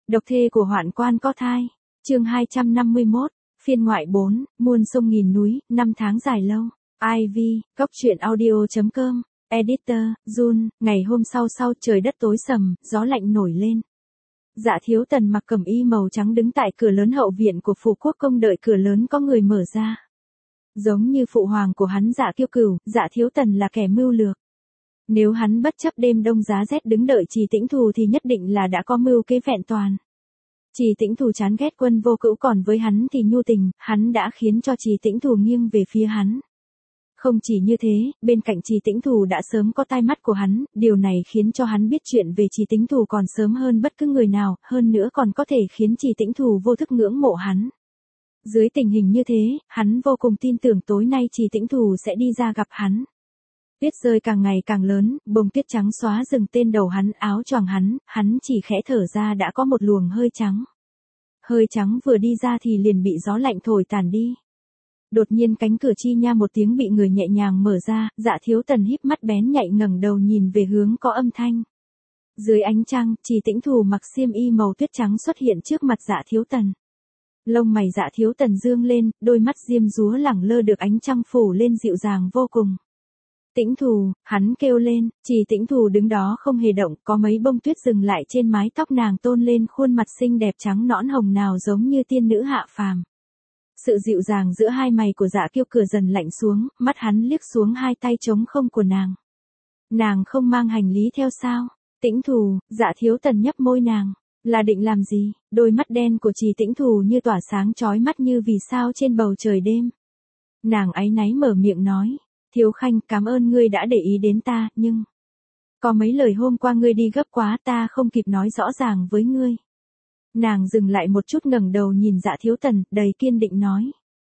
Độc thê của hoạn quan có thai. Chương 251, phiên ngoại 4, muôn sông nghìn núi, năm tháng dài lâu. IV, Cốc truyện audio.com, Editor, Jun. Ngày hôm sau trời đất tối sầm, gió lạnh nổi lên. Dạ Thiếu Tần mặc cẩm y màu trắng đứng tại cửa lớn hậu viện của phủ quốc công đợi cửa lớn có người mở ra. Giống như phụ hoàng của hắn Dạ Kiêu Cửu, Dạ Thiếu Tần là kẻ mưu lược. Nếu hắn bất chấp đêm đông giá rét đứng đợi Trì Tĩnh Thù thì nhất định là đã có mưu kế vẹn toàn. Trì Tĩnh Thù chán ghét Quân Vô Cữu, còn với hắn thì nhu tình, hắn đã khiến cho Trì Tĩnh Thù nghiêng về phía hắn. Không chỉ như thế, bên cạnh Trì Tĩnh Thù đã sớm có tai mắt của hắn, điều này khiến cho hắn biết chuyện về Trì Tĩnh Thù còn sớm hơn bất cứ người nào, hơn nữa còn có thể khiến Trì Tĩnh Thù vô thức ngưỡng mộ hắn. Dưới tình hình như thế, hắn vô cùng tin tưởng tối nay Trì Tĩnh Thù sẽ đi ra gặp hắn. Tuyết rơi càng ngày càng lớn, bông tuyết trắng xóa rừng tên đầu hắn, áo choàng hắn chỉ khẽ thở ra đã có một luồng hơi trắng. Hơi trắng vừa đi ra thì liền bị gió lạnh thổi tàn đi. Đột nhiên cánh cửa chi nha một tiếng bị người nhẹ nhàng mở ra, Dạ Thiếu Tần híp mắt bén nhạy ngẩng đầu nhìn về hướng có âm thanh. Dưới ánh trăng, Trì Tĩnh Thù mặc xiêm y màu tuyết trắng xuất hiện trước mặt Dạ Thiếu Tần. Lông mày Dạ Thiếu Tần dương lên, đôi mắt diêm dúa lẳng lơ được ánh trăng phủ lên dịu dàng vô cùng. Tĩnh Thù, hắn kêu lên. Trì Tĩnh Thù đứng đó không hề động, có mấy bông tuyết dừng lại trên mái tóc nàng, tôn lên khuôn mặt xinh đẹp trắng nõn hồng nào giống như tiên nữ hạ phàm. Sự dịu dàng giữa hai mày của Dạ Kiêu Cửu dần lạnh xuống, mắt hắn liếc xuống hai tay trống không của nàng. Nàng không mang hành lý theo sao? Tĩnh Thù, Dạ Thiếu Tần nhấp môi nàng. Là định làm gì? Đôi mắt đen của Trì Tĩnh Thù như tỏa sáng chói mắt như vì sao trên bầu trời đêm. Nàng áy náy mở miệng nói. Thiếu Khanh, cảm ơn ngươi đã để ý đến ta, nhưng có mấy lời hôm qua ngươi đi gấp quá, ta không kịp nói rõ ràng với ngươi. Nàng dừng lại một chút ngẩng đầu nhìn Dạ Thiếu Tần, đầy kiên định nói.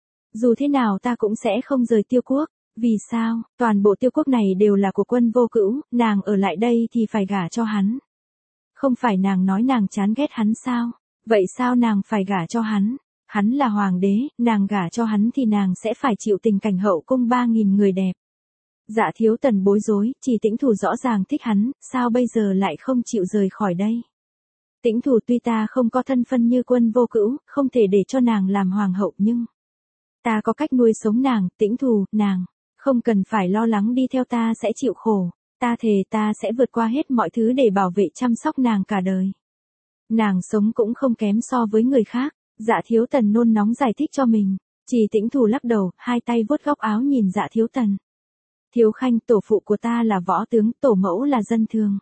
Dù thế nào ta cũng sẽ không rời Tiêu Quốc. Vì sao? Toàn bộ Tiêu Quốc này đều là của Quân Vô Cữu, nàng ở lại đây thì phải gả cho hắn. Không phải nàng nói nàng chán ghét hắn sao? Vậy sao nàng phải gả cho hắn? Hắn là hoàng đế, nàng gả cho hắn thì nàng sẽ phải chịu tình cảnh hậu cung 3.000 người đẹp. Dạ Thiếu Tần bối rối, Trì Tĩnh Thù rõ ràng thích hắn, sao bây giờ lại không chịu rời khỏi đây? Tĩnh Thù, tuy ta không có thân phận như Quân Vô Cữu, không thể để cho nàng làm hoàng hậu, nhưng ta có cách nuôi sống nàng. Tĩnh Thù, nàng không cần phải lo lắng đi theo ta sẽ chịu khổ. Ta thề ta sẽ vượt qua hết mọi thứ để bảo vệ chăm sóc nàng cả đời. Nàng sống cũng không kém so với người khác. Dạ Thiếu Tần nôn nóng giải thích cho mình. Trì Tĩnh Thù lắc đầu, hai tay vuốt góc áo nhìn Dạ Thiếu Tần. Thiếu Khanh, tổ phụ của ta là võ tướng, tổ mẫu là dân thường.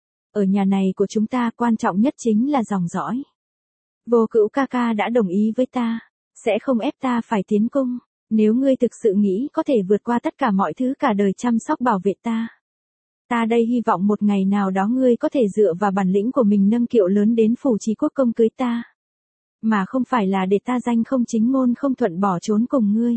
Ở nhà này của chúng ta quan trọng nhất chính là dòng dõi. Vô Cữu ca ca đã đồng ý với ta, sẽ không ép ta phải tiến cung. Nếu ngươi thực sự nghĩ có thể vượt qua tất cả mọi thứ cả đời chăm sóc bảo vệ ta. Ta đây hy vọng một ngày nào đó ngươi có thể dựa vào bản lĩnh của mình nâng kiệu lớn đến phủ Trì Quốc công cưới ta. Mà không phải là để ta danh không chính ngôn không thuận bỏ trốn cùng ngươi.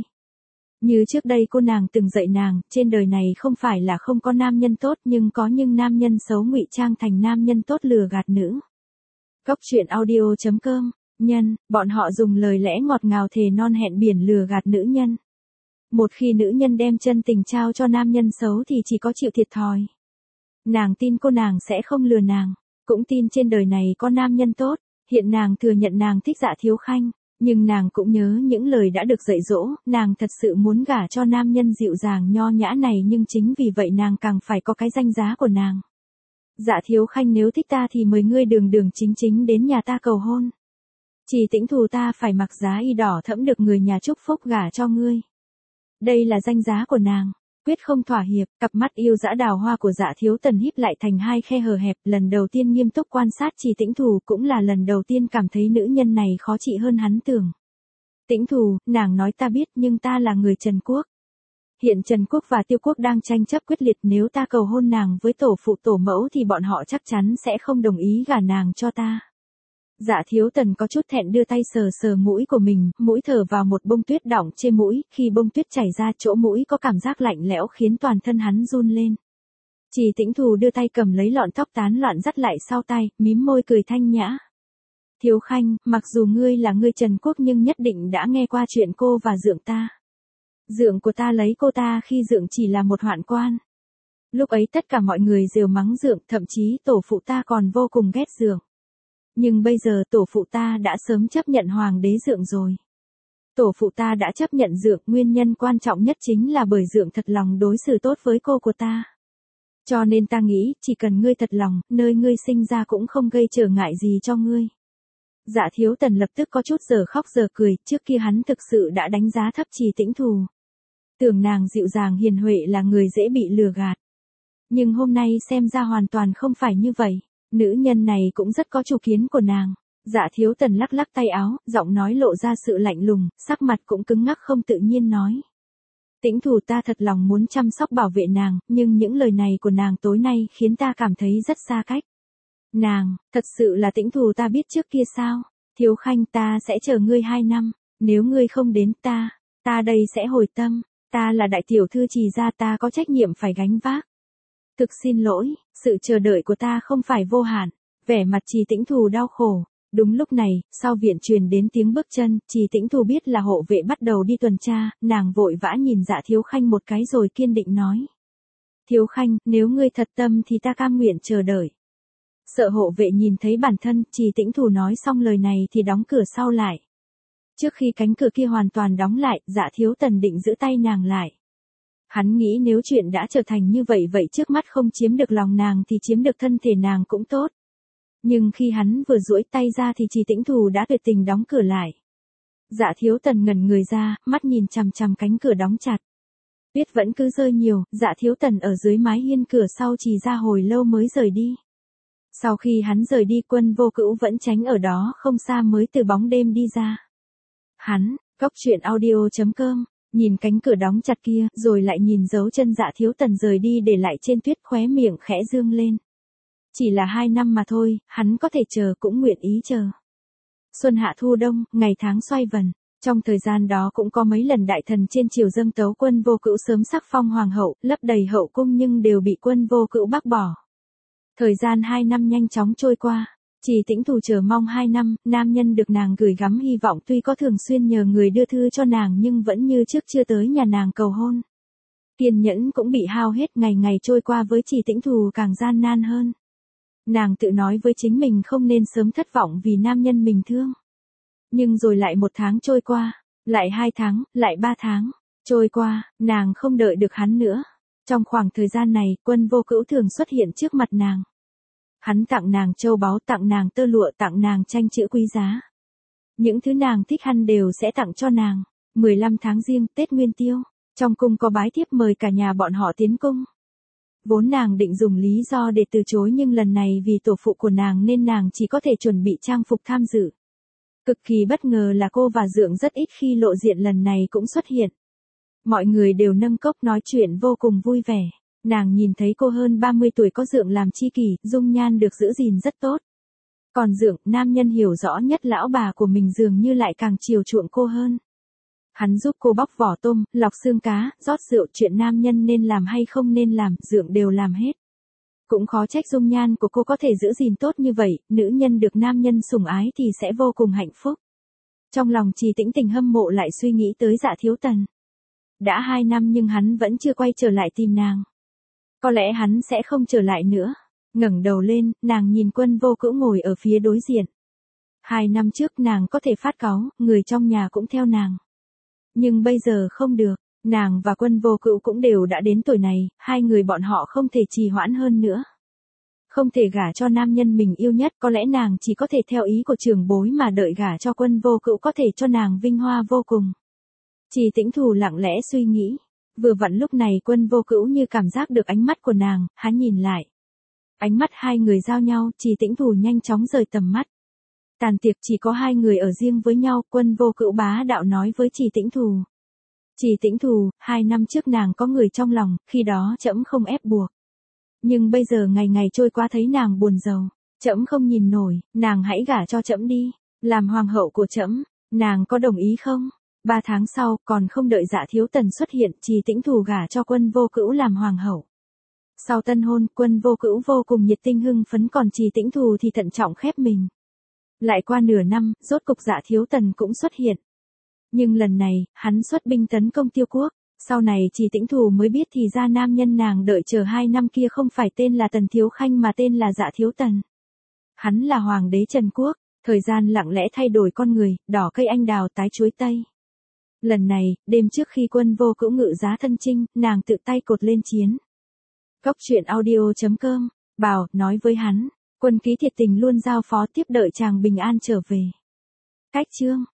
Như trước đây cô nàng từng dạy nàng, trên đời này không phải là không có nam nhân tốt, nhưng có những nam nhân xấu ngụy trang thành nam nhân tốt lừa gạt nữ. Cốc truyện audio.com, bọn họ dùng lời lẽ ngọt ngào thề non hẹn biển lừa gạt nữ nhân. Một khi nữ nhân đem chân tình trao cho nam nhân xấu thì chỉ có chịu thiệt thòi. Nàng tin cô nàng sẽ không lừa nàng, cũng tin trên đời này có nam nhân tốt. Hiện nàng thừa nhận nàng thích Dạ Thiếu Khanh, nhưng nàng cũng nhớ những lời đã được dạy dỗ, nàng thật sự muốn gả cho nam nhân dịu dàng nho nhã này, nhưng chính vì vậy nàng càng phải có cái danh giá của nàng. Dạ Thiếu Khanh, nếu thích ta thì mời ngươi đường đường chính chính đến nhà ta cầu hôn. Trì Tĩnh Thù, ta phải mặc giá y đỏ thẫm được người nhà chúc phúc gả cho ngươi. Đây là danh giá của nàng, quyết không thỏa hiệp. Cặp mắt yêu dã đào hoa của Dạ Thiếu Tần híp lại thành hai khe hở hẹp, lần đầu tiên nghiêm túc quan sát Trì Tĩnh Thù, cũng là lần đầu tiên cảm thấy nữ nhân này khó trị hơn hắn tưởng. Tĩnh Thù, nàng nói ta biết, nhưng ta là người Trần Quốc. Hiện Trần Quốc và Tiêu Quốc đang tranh chấp quyết liệt, nếu ta cầu hôn nàng với tổ phụ tổ mẫu thì bọn họ chắc chắn sẽ không đồng ý gả nàng cho ta. Dạ Thiếu Tần có chút thẹn đưa tay sờ sờ mũi của mình, mũi thở vào một bông tuyết đọng trên mũi, khi bông tuyết chảy ra chỗ mũi có cảm giác lạnh lẽo khiến toàn thân hắn run lên. Trì Tĩnh Thù đưa tay cầm lấy lọn tóc tán loạn dắt lại sau tay, mím môi cười thanh nhã. Thiếu Khanh, mặc dù ngươi là người Trần Quốc nhưng nhất định đã nghe qua chuyện cô và dượng ta. Dượng của ta lấy cô ta khi dượng chỉ là một hoạn quan. Lúc ấy tất cả mọi người rêu mắng dượng, thậm chí tổ phụ ta còn vô cùng ghét dượng. Nhưng bây giờ tổ phụ ta đã sớm chấp nhận hoàng đế Dượng rồi. Tổ phụ ta đã chấp nhận Dượng, nguyên nhân quan trọng nhất chính là bởi Dượng thật lòng đối xử tốt với cô của ta. Cho nên ta nghĩ, chỉ cần ngươi thật lòng, nơi ngươi sinh ra cũng không gây trở ngại gì cho ngươi. Dạ Thiếu Tần lập tức có chút giờ khóc giờ cười, trước kia hắn thực sự đã đánh giá thấp Trì Tĩnh Thù. Tưởng nàng dịu dàng hiền huệ là người dễ bị lừa gạt. Nhưng hôm nay xem ra hoàn toàn không phải như vậy, nữ nhân này cũng rất có chủ kiến của nàng. Dạ Thiếu Tần lắc lắc tay áo, giọng nói lộ ra sự lạnh lùng, sắc mặt cũng cứng ngắc không tự nhiên nói. Tĩnh Thù, ta thật lòng muốn chăm sóc bảo vệ nàng, nhưng những lời này của nàng tối nay khiến ta cảm thấy rất xa cách. Nàng, thật sự là Tĩnh Thù ta biết trước kia sao? Thiếu Khanh, ta sẽ chờ ngươi 2 năm, nếu ngươi không đến ta đây sẽ hồi tâm, ta là đại tiểu thư Trì gia, ta có trách nhiệm phải gánh vác. Thực xin lỗi, sự chờ đợi của ta không phải vô hạn. Vẻ mặt Trì Tĩnh Thù đau khổ. Đúng lúc này, sau viện truyền đến tiếng bước chân, Trì Tĩnh Thù biết là hộ vệ bắt đầu đi tuần tra, nàng vội vã nhìn Dạ Thiếu Khanh một cái rồi kiên định nói. Thiếu Khanh, nếu ngươi thật tâm thì ta cam nguyện chờ đợi. Sợ hộ vệ nhìn thấy bản thân, Trì Tĩnh Thù nói xong lời này thì đóng cửa sau lại. Trước khi cánh cửa kia hoàn toàn đóng lại, Dạ Thiếu Tần định giữ tay nàng lại. Hắn nghĩ nếu chuyện đã trở thành như vậy trước mắt không chiếm được lòng nàng thì chiếm được thân thể nàng cũng tốt. Nhưng khi hắn vừa duỗi tay ra thì Trì Tĩnh Thù đã tuyệt tình đóng cửa lại. Dạ Thiếu Tần ngẩn người ra, mắt nhìn chằm chằm cánh cửa đóng chặt. Tuyết vẫn cứ rơi nhiều, Dạ Thiếu Tần ở dưới mái hiên cửa sau Trì ra hồi lâu mới rời đi. Sau khi hắn rời đi, Quân Vô Cữu vẫn tránh ở đó không xa mới từ bóng đêm đi ra. Hắn, coctruyện.audio.com, nhìn cánh cửa đóng chặt kia, rồi lại nhìn dấu chân Dạ Thiếu Tần rời đi để lại trên tuyết, khóe miệng khẽ dương lên. Chỉ là 2 năm mà thôi, hắn có thể chờ cũng nguyện ý chờ. Xuân hạ thu đông, ngày tháng xoay vần. Trong thời gian đó cũng có mấy lần đại thần trên triều dâng tấu Quân Vô Cữu sớm sắc phong hoàng hậu, lấp đầy hậu cung nhưng đều bị Quân Vô Cữu bác bỏ. Thời gian 2 năm nhanh chóng trôi qua. Trì Tĩnh Thù chờ mong 2 năm, nam nhân được nàng gửi gắm hy vọng tuy có thường xuyên nhờ người đưa thư cho nàng nhưng vẫn như trước chưa tới nhà nàng cầu hôn. Kiên nhẫn cũng bị hao hết, ngày ngày trôi qua với Trì Tĩnh Thù càng gian nan hơn. Nàng tự nói với chính mình không nên sớm thất vọng vì nam nhân mình thương. Nhưng rồi lại 1 tháng trôi qua, lại 2 tháng, lại 3 tháng. Trôi qua, nàng không đợi được hắn nữa. Trong khoảng thời gian này, Quân Vô Cữu thường xuất hiện trước mặt nàng. Hắn tặng nàng châu báu, tặng nàng tơ lụa, tặng nàng tranh chữ quý giá. Những thứ nàng thích hắn đều sẽ tặng cho nàng. 15 tháng Giêng, Tết Nguyên Tiêu, trong cung có bái thiếp mời cả nhà bọn họ tiến cung. Vốn nàng định dùng lý do để từ chối nhưng lần này vì tổ phụ của nàng nên nàng chỉ có thể chuẩn bị trang phục tham dự. Cực kỳ bất ngờ là cô và Dượng rất ít khi lộ diện lần này cũng xuất hiện. Mọi người đều nâng cốc nói chuyện vô cùng vui vẻ. Nàng nhìn thấy cô hơn 30 tuổi có Dượng làm tri kỷ, dung nhan được giữ gìn rất tốt. Còn Dượng, nam nhân hiểu rõ nhất lão bà của mình dường như lại càng chiều chuộng cô hơn. Hắn giúp cô bóc vỏ tôm, lọc xương cá, rót rượu, chuyện nam nhân nên làm hay không nên làm, Dượng đều làm hết. Cũng khó trách dung nhan của cô có thể giữ gìn tốt như vậy, nữ nhân được nam nhân sủng ái thì sẽ vô cùng hạnh phúc. Trong lòng Trì Tĩnh Tình hâm mộ lại suy nghĩ tới Dạ Thiếu Tần. Đã 2 năm nhưng hắn vẫn chưa quay trở lại tìm nàng. Có lẽ hắn sẽ không trở lại nữa. Ngẩng đầu lên, nàng nhìn Quân Vô Cữu ngồi ở phía đối diện. 2 năm trước nàng có thể phát cáu, người trong nhà cũng theo nàng. Nhưng bây giờ không được, nàng và Quân Vô Cữu cũng đều đã đến tuổi này, hai người bọn họ không thể trì hoãn hơn nữa. Không thể gả cho nam nhân mình yêu nhất, có lẽ nàng chỉ có thể theo ý của trưởng bối mà đợi gả cho Quân Vô Cữu có thể cho nàng vinh hoa vô cùng. Trì Tĩnh Thù lặng lẽ suy nghĩ. Vừa vặn lúc này Quân Vô Cữu như cảm giác được ánh mắt của nàng, hắn nhìn lại. Ánh mắt hai người giao nhau, Trì Tĩnh Thù nhanh chóng rời tầm mắt. Tàn tiệc chỉ có 2 người ở riêng với nhau, Quân Vô Cữu bá đạo nói với Trì Tĩnh Thù. Trì Tĩnh Thù, 2 năm trước nàng có người trong lòng, khi đó trẫm không ép buộc. Nhưng bây giờ ngày ngày trôi qua thấy nàng buồn rầu, trẫm không nhìn nổi, nàng hãy gả cho trẫm đi, làm hoàng hậu của trẫm, nàng có đồng ý không? 3 tháng sau, còn không đợi Dạ Thiếu Tần xuất hiện, Trì Tĩnh Thù gả cho Quân Vô Cữu làm hoàng hậu. Sau tân hôn, Quân Vô Cữu vô cùng nhiệt tình hưng phấn, còn Trì Tĩnh Thù thì thận trọng khép mình. Lại qua nửa năm, rốt cục Dạ Thiếu Tần cũng xuất hiện. Nhưng lần này, hắn xuất binh tấn công Tiêu Quốc. Sau này Trì Tĩnh Thù mới biết thì ra nam nhân nàng đợi chờ 2 năm kia không phải tên là Tần Thiếu Khanh mà tên là Dạ Thiếu Tần. Hắn là hoàng đế Trần Quốc, thời gian lặng lẽ thay đổi con người, đỏ cây anh đào tái chuối tây. Lần này, đêm trước khi quân vô cữu ngự giá thân chinh, nàng tự tay cột lên chiến. Cốc truyện audio.com, bảo, nói với hắn, quân ký thiệt tình luôn giao phó tiếp đợi chàng bình an trở về. Cách chương.